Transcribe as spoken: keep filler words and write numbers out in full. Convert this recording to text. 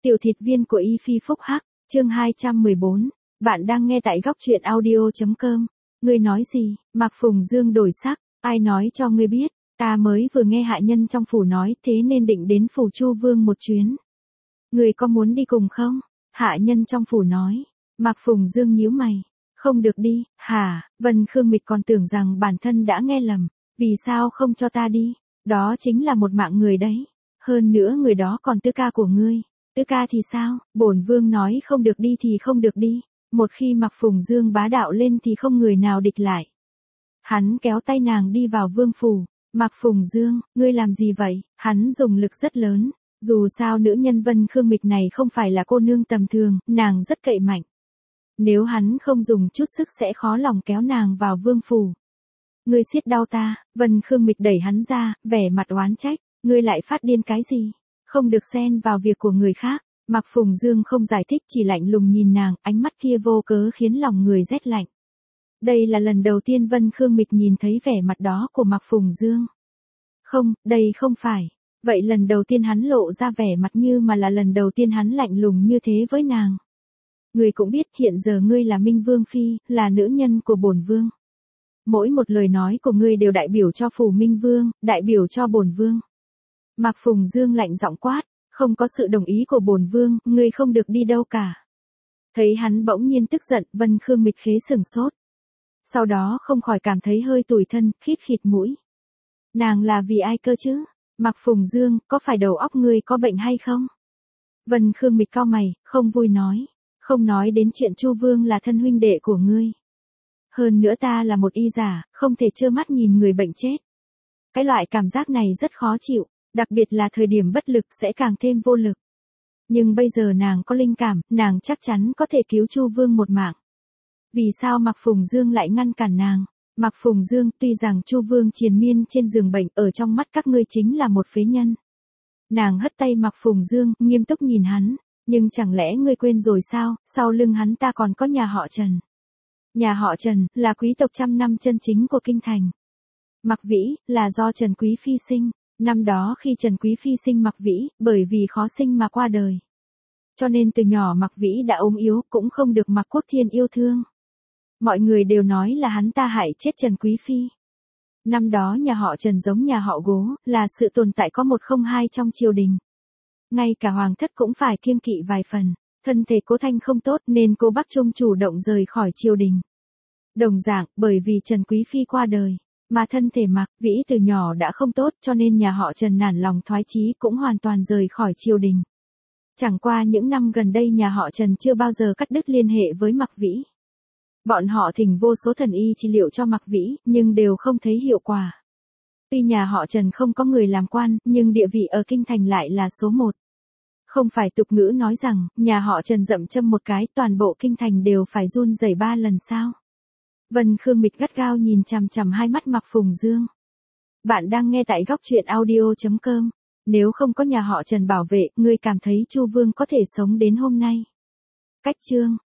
Tiểu thịt viên của Y Phi Phúc Hắc, chương hai trăm mười bốn. Bạn đang nghe tại góc truyện audio chấm com. Ngươi nói gì? Mạc Phùng Dương đổi sắc, ai nói cho ngươi biết, ta mới vừa nghe hạ nhân trong phủ nói thế nên định đến phủ Chu Vương một chuyến. Ngươi có muốn đi cùng không? Hạ nhân trong phủ nói. Mạc Phùng Dương nhíu mày. Không được đi, hả? Vân Khương Mịch còn tưởng rằng bản thân đã nghe lầm. Vì sao không cho ta đi? Đó chính là một mạng người đấy. Hơn nữa người đó còn tứ ca của ngươi. Tứ ca thì sao? Bổn vương nói không được đi thì không được đi. Một khi Mạc Phùng Dương bá đạo lên thì không người nào địch lại. Hắn kéo tay nàng đi vào vương phủ. Mạc Phùng Dương, ngươi làm gì vậy? Hắn dùng lực rất lớn. Dù sao nữ nhân Vân Khương Mịch này không phải là cô nương tầm thường, nàng rất cậy mạnh. Nếu hắn không dùng chút sức sẽ khó lòng kéo nàng vào vương phủ. Ngươi siết đau ta, Vân Khương Mịch đẩy hắn ra, vẻ mặt oán trách. Ngươi lại phát điên cái gì? Không được xen vào việc của người khác. Mạc Phùng Dương không giải thích, chỉ lạnh lùng nhìn nàng, ánh mắt kia vô cớ khiến lòng người rét lạnh. Đây là lần đầu tiên Vân Khương Mịch nhìn thấy vẻ mặt đó của Mạc Phùng Dương. Không, đây không phải. Vậy lần đầu tiên hắn lộ ra vẻ mặt như mà là lần đầu tiên hắn lạnh lùng như thế với nàng. Ngươi cũng biết hiện giờ ngươi là Minh Vương Phi, là nữ nhân của bổn vương. Mỗi một lời nói của ngươi đều đại biểu cho phủ Minh Vương, đại biểu cho bổn vương. Mạc Phùng Dương lạnh giọng quát, không có sự đồng ý của bổn vương, ngươi không được đi đâu cả. Thấy hắn bỗng nhiên tức giận, Vân Khương Mịch khế sừng sốt. Sau đó không khỏi cảm thấy hơi tủi thân, khít khịt mũi. Nàng là vì ai cơ chứ? Mạc Phùng Dương, có phải đầu óc ngươi có bệnh hay không? Vân Khương Mịch cau mày, không vui nói. Không nói đến chuyện Chu Vương là thân huynh đệ của ngươi. Hơn nữa ta là một y giả, không thể trơ mắt nhìn người bệnh chết. Cái loại cảm giác này rất khó chịu, đặc biệt là thời điểm bất lực sẽ càng thêm vô lực. Nhưng bây giờ nàng có linh cảm, nàng chắc chắn có thể cứu Chu Vương một mạng. Vì sao Mạc Phùng Dương lại ngăn cản nàng? Mạc Phùng Dương, tuy rằng Chu Vương triền miên trên giường bệnh, ở trong mắt các ngươi chính là một phế nhân. Nàng hất tay Mạc Phùng Dương, nghiêm túc nhìn hắn. Nhưng chẳng lẽ ngươi quên rồi sao, sau lưng hắn ta còn có nhà họ Trần. Nhà họ Trần, là quý tộc trăm năm chân chính của kinh thành. Mạc Vĩ, là do Trần Quý Phi sinh. Năm đó khi Trần Quý Phi sinh Mạc Vĩ, bởi vì khó sinh mà qua đời. Cho nên từ nhỏ Mạc Vĩ đã ốm yếu, cũng không được Mạc Quốc Thiên yêu thương. Mọi người đều nói là hắn ta hại chết Trần Quý Phi. Năm đó nhà họ Trần giống nhà họ Gố, là sự tồn tại có một không hai trong triều đình. Ngay cả hoàng thất cũng phải kiêng kỵ vài phần. Thân thể Cố Thanh không tốt nên cô Bắc Trung chủ động rời khỏi triều đình. Đồng dạng, bởi vì Trần Quý Phi qua đời, mà thân thể Mạc Vĩ từ nhỏ đã không tốt, cho nên nhà họ Trần nản lòng thoái chí cũng hoàn toàn rời khỏi triều đình. Chẳng qua những năm gần đây nhà họ Trần chưa bao giờ cắt đứt liên hệ với Mạc Vĩ. Bọn họ thỉnh vô số thần y trị liệu cho Mạc Vĩ, nhưng đều không thấy hiệu quả. Tuy nhà họ Trần không có người làm quan, nhưng địa vị ở kinh thành lại là số một. Không phải tục ngữ nói rằng, nhà họ Trần dậm châm một cái, toàn bộ kinh thành đều phải run rẩy ba lần sao? Vân Khương Mịch gắt gao nhìn chằm chằm hai mắt Mạc Phùng Dương. Bạn đang nghe tại góc truyện audio chấm com. Nếu không có nhà họ Trần bảo vệ, ngươi cảm thấy Chu Vương có thể sống đến hôm nay? Cách chương.